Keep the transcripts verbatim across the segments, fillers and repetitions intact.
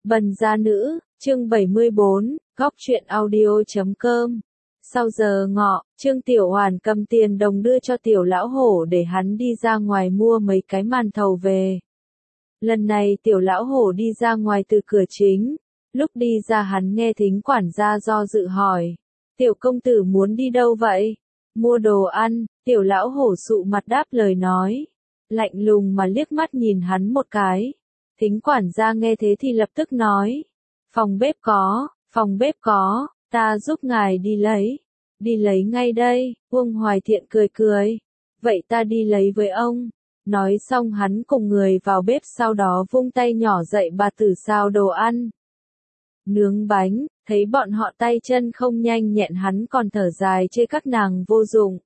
Bần gia nữ, chương bảy mươi bốn, góc truyện audio chấm com. Sau giờ ngọ, Trương Tiểu Hoàn cầm tiền đồng đưa cho Tiểu Lão Hổ để hắn đi ra ngoài mua mấy cái màn thầu về. Lần này Tiểu Lão Hổ đi ra ngoài từ cửa chính, lúc đi ra hắn nghe Thính quản gia do dự hỏi, Tiểu công tử muốn đi đâu vậy? Mua đồ ăn, Tiểu Lão Hổ sụ mặt đáp lời nói, lạnh lùng mà liếc mắt nhìn hắn một cái. Thính quản gia nghe thế thì lập tức nói, phòng bếp có, phòng bếp có, ta giúp ngài đi lấy, đi lấy ngay đây. Uông Hoài Thiện cười cười, vậy ta đi lấy với ông. Nói xong hắn cùng người vào bếp, sau đó vung tay nhỏ dậy bà tử xào đồ ăn. Nướng bánh, thấy bọn họ tay chân không nhanh nhẹn hắn còn thở dài chê các nàng vô dụng.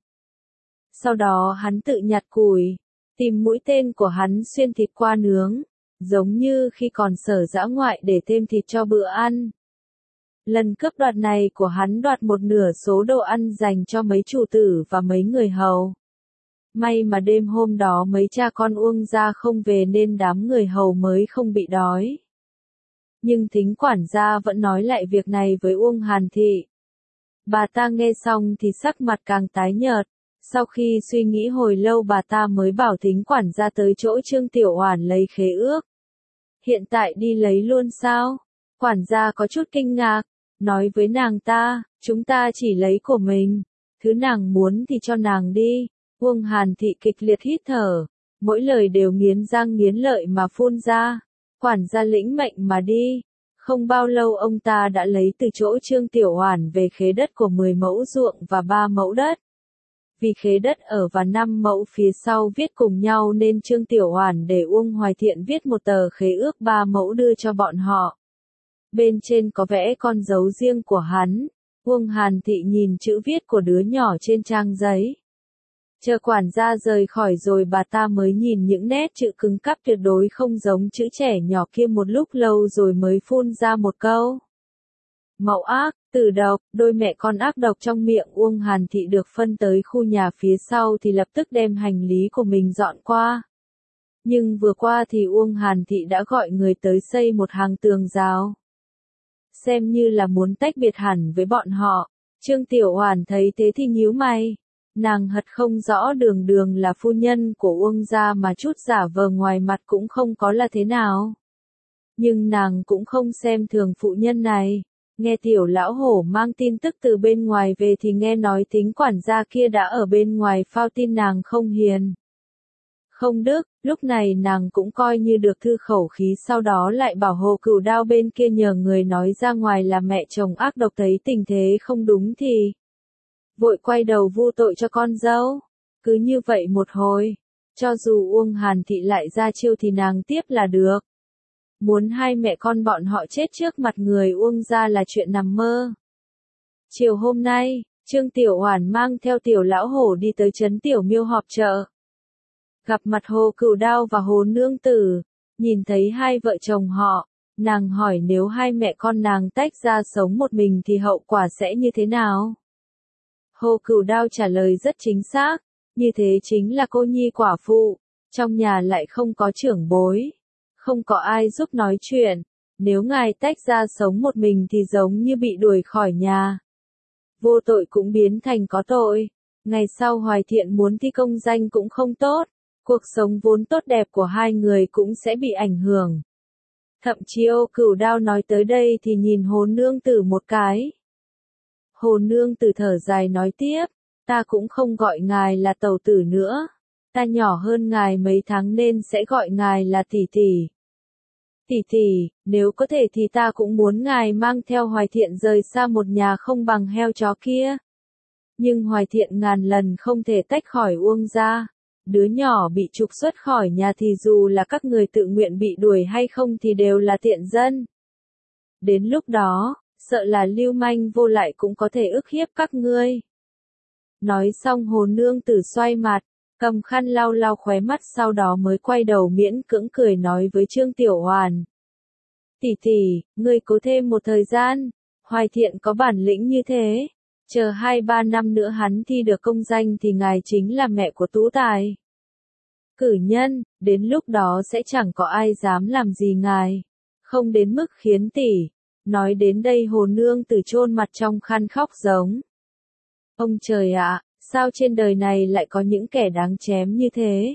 Sau đó hắn tự nhặt củi, tìm mũi tên của hắn xuyên thịt qua nướng, giống như khi còn sở dã ngoại để thêm thịt cho bữa ăn. Lần cướp đoạt này của hắn đoạt một nửa số đồ ăn dành cho mấy chủ tử và mấy người hầu. May mà đêm hôm đó mấy cha con Uông gia không về nên đám người hầu mới không bị đói. Nhưng Thính quản gia vẫn nói lại việc này với Uông Hàn Thị. Bà ta nghe xong thì sắc mặt càng tái nhợt. Sau khi suy nghĩ hồi lâu bà ta mới bảo Thính quản gia tới chỗ Trương Tiểu Hoàn lấy khế ước. Hiện tại đi lấy luôn sao? Quản gia có chút kinh ngạc, nói với nàng ta, chúng ta chỉ lấy của mình, thứ nàng muốn thì cho nàng đi. Uông Hàn Thị kịch liệt hít thở, mỗi lời đều nghiến răng nghiến lợi mà phun ra. Quản gia lĩnh mệnh mà đi. Không bao lâu ông ta đã lấy từ chỗ Trương Tiểu Hoàn về khế đất của mười mẫu ruộng và ba mẫu đất. Vì khế đất ở và năm mẫu phía sau viết cùng nhau nên Trương Tiểu Hoàn để Uông Hoài Thiện viết một tờ khế ước ba mẫu đưa cho bọn họ. Bên trên có vẽ con dấu riêng của hắn. Uông Hàn Thị nhìn chữ viết của đứa nhỏ trên trang giấy. Chờ quản gia rời khỏi rồi bà ta mới nhìn những nét chữ cứng cáp tuyệt đối không giống chữ trẻ nhỏ kia một lúc lâu rồi mới phun ra một câu. Mẫu ác, tử độc. Đôi mẹ con ác độc trong miệng Uông Hàn Thị được phân tới khu nhà phía sau thì lập tức đem hành lý của mình dọn qua. Nhưng vừa qua thì Uông Hàn Thị đã gọi người tới xây một hàng tường rào. Xem như là muốn tách biệt hẳn với bọn họ. Trương Tiểu Hoàn thấy thế thì nhíu mày. Nàng hật không rõ đường đường là phu nhân của Uông gia mà chút giả vờ ngoài mặt cũng không có là thế nào. Nhưng nàng cũng không xem thường phụ nhân này. Nghe Tiểu Lão Hổ mang tin tức từ bên ngoài về thì nghe nói Thính quản gia kia đã ở bên ngoài phao tin nàng không hiền, không đức. Lúc này nàng cũng coi như được thư khẩu khí, sau đó lại bảo Hồ Cửu Đao bên kia nhờ người nói ra ngoài là mẹ chồng ác độc thấy tình thế không đúng thì vội quay đầu vu tội cho con dâu. Cứ như vậy một hồi, cho dù Uông Hàn Thị lại ra chiêu thì nàng tiếp là được. Muốn hai mẹ con bọn họ chết trước mặt người Uông gia là chuyện nằm mơ. Chiều hôm nay, Trương Tiểu Hoàn mang theo Tiểu Lão Hổ đi tới trấn Tiểu Miêu họp chợ. Gặp mặt Hồ Cửu Đao và Hồ Nương Tử, nhìn thấy hai vợ chồng họ, nàng hỏi nếu hai mẹ con nàng tách ra sống một mình thì hậu quả sẽ như thế nào? Hồ Cửu Đao trả lời rất chính xác, như thế chính là cô nhi quả phụ, trong nhà lại không có trưởng bối, không có ai giúp nói chuyện, nếu ngài tách ra sống một mình thì giống như bị đuổi khỏi nhà. Vô tội cũng biến thành có tội, ngày sau Hoài Thiện muốn thi công danh cũng không tốt, cuộc sống vốn tốt đẹp của hai người cũng sẽ bị ảnh hưởng. Thậm chí Hồ Cửu Đao nói tới đây thì nhìn Hồ Nương Tử một cái. Hồ Nương Tử thở dài nói tiếp, ta cũng không gọi ngài là tẩu tử nữa, ta nhỏ hơn ngài mấy tháng nên sẽ gọi ngài là tỷ tỷ. Tỷ tỷ, nếu có thể thì ta cũng muốn ngài mang theo Hoài Thiện rời xa một nhà không bằng heo chó kia. Nhưng Hoài Thiện ngàn lần không thể tách khỏi Uông gia. Đứa nhỏ bị trục xuất khỏi nhà thì dù là các người tự nguyện bị đuổi hay không thì đều là tiện dân. Đến lúc đó, sợ là lưu manh vô lại cũng có thể ức hiếp các ngươi. Nói xong Hồ Nương Tử xoay mặt, cầm khăn lau lau khóe mắt, sau đó mới quay đầu miễn cưỡng cười nói với Trương Tiểu Hoàn. Tỷ tỷ, ngươi cố thêm một thời gian, Hoài Thiện có bản lĩnh như thế, chờ hai ba năm nữa hắn thi được công danh thì ngài chính là mẹ của Tú Tài. Cử nhân, đến lúc đó sẽ chẳng có ai dám làm gì ngài. Không đến mức khiến tỷ. Nói đến đây Hồ Nương Tử chôn mặt trong khăn khóc giống. Ông trời ạ, sao trên đời này lại có những kẻ đáng chém như thế?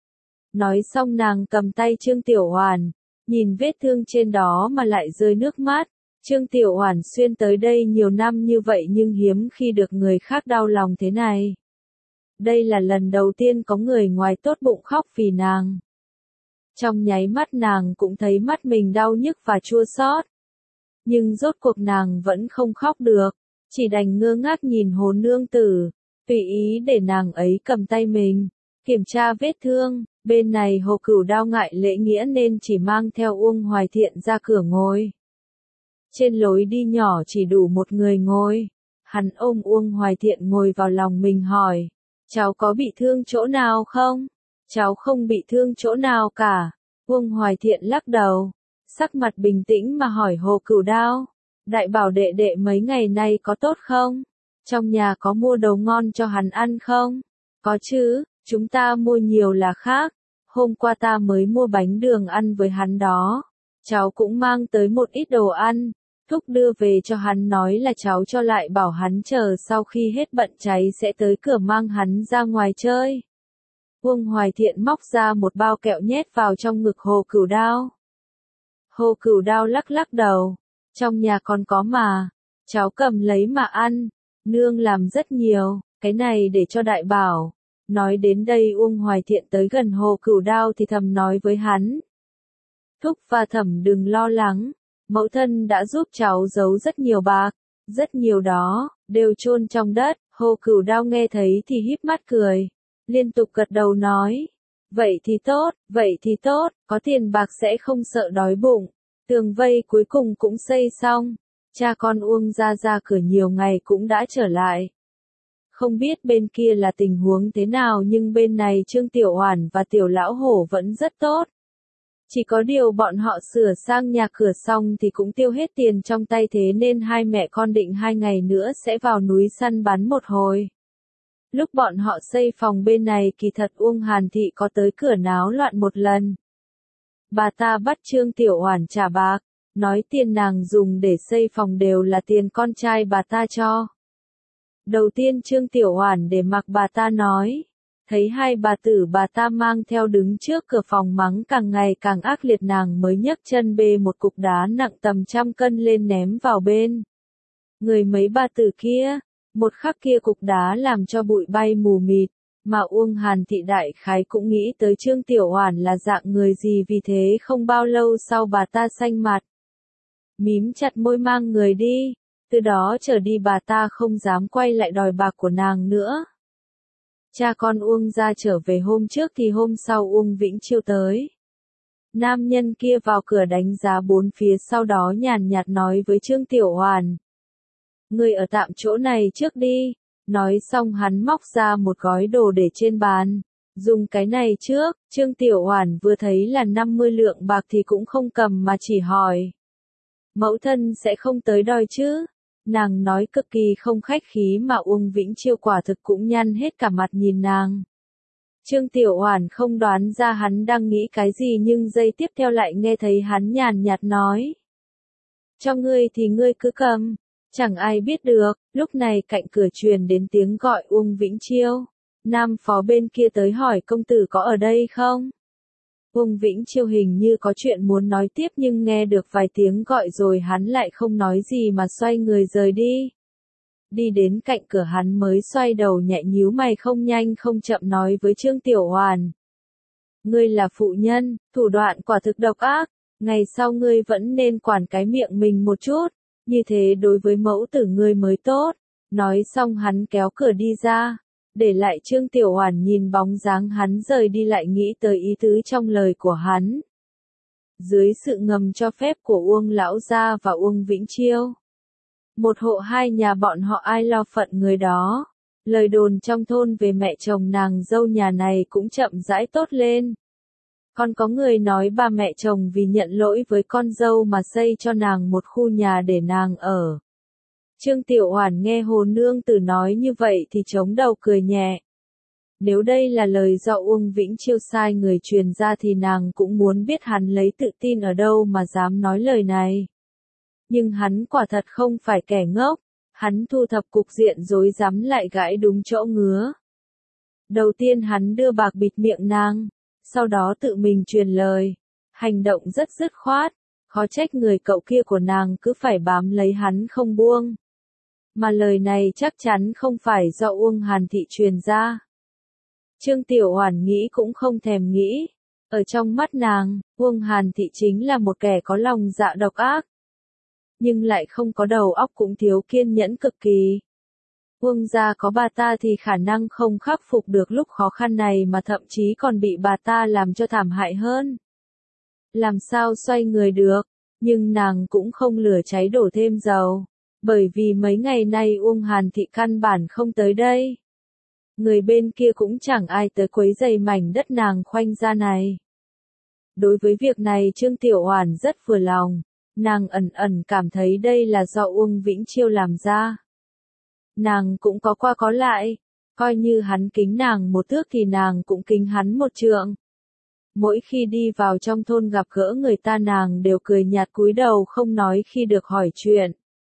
Nói xong nàng cầm tay Trương Tiểu Hoàn, nhìn vết thương trên đó mà lại rơi nước mắt. Trương Tiểu Hoàn xuyên tới đây nhiều năm như vậy nhưng hiếm khi được người khác đau lòng thế này. Đây là lần đầu tiên có người ngoài tốt bụng khóc vì nàng. Trong nháy mắt nàng cũng thấy mắt mình đau nhức và chua xót. Nhưng rốt cuộc nàng vẫn không khóc được, chỉ đành ngơ ngác nhìn Hồ Nương Tử, tùy ý để nàng ấy cầm tay mình, kiểm tra vết thương. Bên này Hồ Cửu Đao ngại lễ nghĩa nên chỉ mang theo Uông Hoài Thiện ra cửa ngồi. Trên lối đi nhỏ chỉ đủ một người ngồi. Hắn ôm Uông Hoài Thiện ngồi vào lòng mình hỏi, cháu có bị thương chỗ nào không? Cháu không bị thương chỗ nào cả. Uông Hoài Thiện lắc đầu, sắc mặt bình tĩnh mà hỏi Hồ Cửu Đao, đại bảo đệ đệ mấy ngày nay có tốt không? Trong nhà có mua đồ ngon cho hắn ăn không? Có chứ, chúng ta mua nhiều là khác. Hôm qua ta mới mua bánh đường ăn với hắn đó. Cháu cũng mang tới một ít đồ ăn. Thúc đưa về cho hắn nói là cháu cho lại bảo hắn chờ sau khi hết bận cháy sẽ tới cửa mang hắn ra ngoài chơi. Uông Hoài Thiện móc ra một bao kẹo nhét vào trong ngực Hồ Cửu Đao. Hồ Cửu Đao lắc lắc đầu. Trong nhà còn có mà. Cháu cầm lấy mà ăn. Nương làm rất nhiều, cái này để cho đại bảo. Nói đến đây Uông Hoài Thiện tới gần Hồ Cửu Đao thì thầm nói với hắn. Thúc và thẩm đừng lo lắng. Mẫu thân đã giúp cháu giấu rất nhiều bạc. Rất nhiều đó, đều chôn trong đất. Hồ Cửu Đao nghe thấy thì híp mắt cười. Liên tục gật đầu nói. Vậy thì tốt, vậy thì tốt, có tiền bạc sẽ không sợ đói bụng. Tường vây cuối cùng cũng xây xong. Cha con Uông ra ra cửa nhiều ngày cũng đã trở lại. Không biết bên kia là tình huống thế nào nhưng bên này Trương Tiểu Hoàn và Tiểu Lão Hổ vẫn rất tốt. Chỉ có điều bọn họ sửa sang nhà cửa xong thì cũng tiêu hết tiền trong tay thế nên hai mẹ con định hai ngày nữa sẽ vào núi săn bắn một hồi. Lúc bọn họ xây phòng bên này kỳ thật Uông Hàn Thị có tới cửa náo loạn một lần. Bà ta bắt Trương Tiểu Hoàn trả bạc, nói tiền nàng dùng để xây phòng đều là tiền con trai bà ta cho. Đầu tiên Trương Tiểu Hoàn để mặc bà ta nói, thấy hai bà tử bà ta mang theo đứng trước cửa phòng mắng càng ngày càng ác liệt nàng mới nhấc chân bê một cục đá nặng tầm trăm cân lên ném vào bên. Người mấy bà tử kia, một khắc kia cục đá làm cho bụi bay mù mịt, mà Uông Hàn Thị đại khái cũng nghĩ tới Trương Tiểu Hoàn là dạng người gì vì thế không bao lâu sau bà ta xanh mặt. Mím chặt môi mang người đi. Từ đó trở đi bà ta không dám quay lại đòi bạc của nàng nữa. Cha con Uông ra trở về hôm trước thì hôm sau Uông Vĩnh Chiêu tới. Nam nhân kia vào cửa đánh giá bốn phía sau đó nhàn nhạt nói với Trương Tiểu Hoàn. Người ở tạm chỗ này trước đi. Nói xong hắn móc ra một gói đồ để trên bàn. Dùng cái này trước, Trương Tiểu Hoàn vừa thấy là năm mươi lượng bạc thì cũng không cầm mà chỉ hỏi. Mẫu thân sẽ không tới đòi chứ? Nàng nói cực kỳ không khách khí mà Uông Vĩnh Chiêu quả thực cũng nhăn hết cả mặt nhìn nàng. Trương Tiểu Hoàn không đoán ra hắn đang nghĩ cái gì nhưng giây tiếp theo lại nghe thấy hắn nhàn nhạt nói. Cho ngươi thì ngươi cứ cầm, chẳng ai biết được. Lúc này cạnh cửa truyền đến tiếng gọi Uông Vĩnh Chiêu. Nam phó bên kia tới hỏi công tử có ở đây không? Uông Vĩnh Chiêu hình như có chuyện muốn nói tiếp nhưng nghe được vài tiếng gọi rồi hắn lại không nói gì mà xoay người rời đi. Đi đến cạnh cửa hắn mới xoay đầu nhẹ nhíu mày không nhanh không chậm nói với Trương Tiểu Hoàn. Ngươi là phụ nhân, thủ đoạn quả thực độc ác, ngày sau ngươi vẫn nên quản cái miệng mình một chút, như thế đối với mẫu tử ngươi mới tốt. Nói xong hắn kéo cửa đi ra. Để lại Trương Tiểu Hoàn nhìn bóng dáng hắn rời đi lại nghĩ tới ý tứ trong lời của hắn. Dưới sự ngầm cho phép của Uông Lão Gia và Uông Vĩnh Chiêu. Một hộ hai nhà bọn họ ai lo phận người đó. Lời đồn trong thôn về mẹ chồng nàng dâu nhà này cũng chậm rãi tốt lên. Còn có người nói ba mẹ chồng vì nhận lỗi với con dâu mà xây cho nàng một khu nhà để nàng ở. Trương Tiểu Hoàn nghe Hồ Nương Tử nói như vậy thì chống đầu cười nhẹ. Nếu đây là lời do Uông Vĩnh Chiêu sai người truyền ra thì nàng cũng muốn biết hắn lấy tự tin ở đâu mà dám nói lời này. Nhưng hắn quả thật không phải kẻ ngốc, hắn thu thập cục diện rối rắm lại gãi đúng chỗ ngứa. Đầu tiên hắn đưa bạc bịt miệng nàng, sau đó tự mình truyền lời, hành động rất dứt khoát, khó trách người cậu kia của nàng cứ phải bám lấy hắn không buông. Mà lời này chắc chắn không phải do Uông Hàn Thị truyền ra. Trương Tiểu Oản nghĩ cũng không thèm nghĩ, ở trong mắt nàng, Uông Hàn Thị chính là một kẻ có lòng dạ độc ác, nhưng lại không có đầu óc cũng thiếu kiên nhẫn cực kỳ. Uông gia có bà ta thì khả năng không khắc phục được lúc khó khăn này mà thậm chí còn bị bà ta làm cho thảm hại hơn. Làm sao xoay người được, nhưng nàng cũng không lửa cháy đổ thêm dầu, bởi vì mấy ngày nay Uông Hàn Thị căn bản không tới đây. Người bên kia cũng chẳng ai tới quấy rầy mảnh đất nàng khoanh ra này. Đối với việc này Trương Tiểu Oản rất vừa lòng, nàng ẩn ẩn cảm thấy đây là do Uông Vĩnh Chiêu làm ra. Nàng cũng có qua có lại, coi như hắn kính nàng một thước thì nàng cũng kính hắn một trượng. Mỗi khi đi vào trong thôn gặp gỡ người ta nàng đều cười nhạt cúi đầu không nói khi được hỏi chuyện.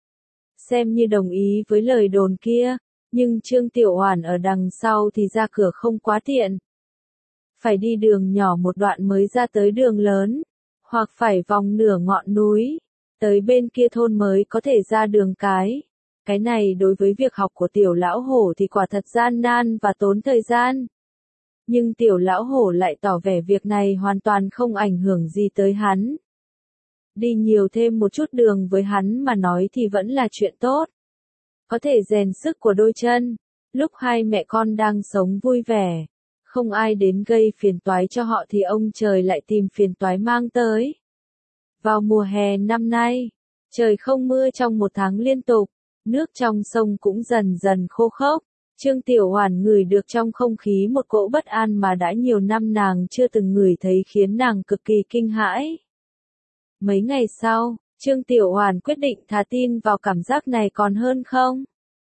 Xem như đồng ý với lời đồn kia, nhưng Trương Tiểu Oản ở đằng sau thì ra cửa không quá tiện. Phải đi đường nhỏ một đoạn mới ra tới đường lớn, hoặc phải vòng nửa ngọn núi, tới bên kia thôn mới có thể ra đường cái. Cái này đối với việc học của Tiểu Lão Hổ thì quả thật gian nan và tốn thời gian. Nhưng Tiểu Lão Hổ lại tỏ vẻ việc này hoàn toàn không ảnh hưởng gì tới hắn. Đi nhiều thêm một chút đường với hắn mà nói thì vẫn là chuyện tốt. Có thể rèn sức của đôi chân, lúc hai mẹ con đang sống vui vẻ, không ai đến gây phiền toái cho họ thì ông trời lại tìm phiền toái mang tới. Vào mùa hè năm nay, trời không mưa trong một tháng liên tục, nước trong sông cũng dần dần khô khốc. Trương Tiểu Oản ngửi được trong không khí một cỗ bất an mà đã nhiều năm nàng chưa từng ngửi thấy khiến nàng cực kỳ kinh hãi. Mấy ngày sau, Trương Tiểu Oản quyết định thà tin vào cảm giác này còn hơn không.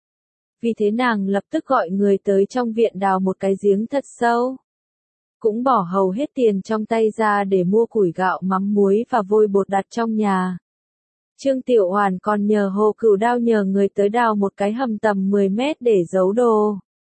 Vì thế nàng lập tức gọi người tới trong viện đào một cái giếng thật sâu. Cũng bỏ hầu hết tiền trong tay ra để mua củi gạo mắm muối và vôi bột đặt trong nhà. Trương Tiểu Oản còn nhờ Hồ Cửu Đao nhờ người tới đào một cái hầm tầm mười mét để giấu đồ.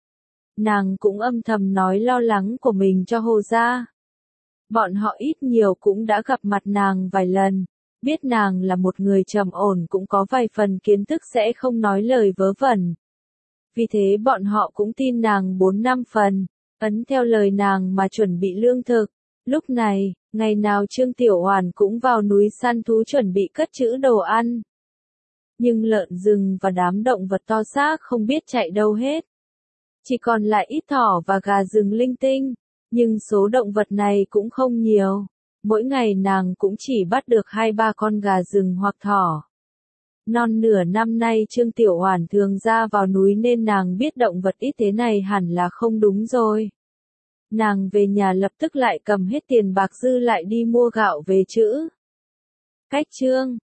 Nàng cũng âm thầm nói lo lắng của mình cho Hồ gia. Bọn họ ít nhiều cũng đã gặp mặt nàng vài lần, biết nàng là một người trầm ổn cũng có vài phần kiến thức sẽ không nói lời vớ vẩn. Vì thế bọn họ cũng tin nàng bốn năm phần, ấn theo lời nàng mà chuẩn bị lương thực. Lúc này, ngày nào Trương Tiểu Oản cũng vào núi săn thú chuẩn bị cất trữ đồ ăn. Nhưng lợn rừng và đám động vật to xác không biết chạy đâu hết. Chỉ còn lại ít thỏ và gà rừng linh tinh, nhưng số động vật này cũng không nhiều. Mỗi ngày nàng cũng chỉ bắt được hai ba con gà rừng hoặc thỏ. Non nửa năm nay Trương Tiểu Oản thường ra vào núi nên nàng biết động vật ít thế này hẳn là không đúng rồi. Nàng về nhà lập tức lại cầm hết tiền bạc dư lại đi mua gạo về trữ. Cách chương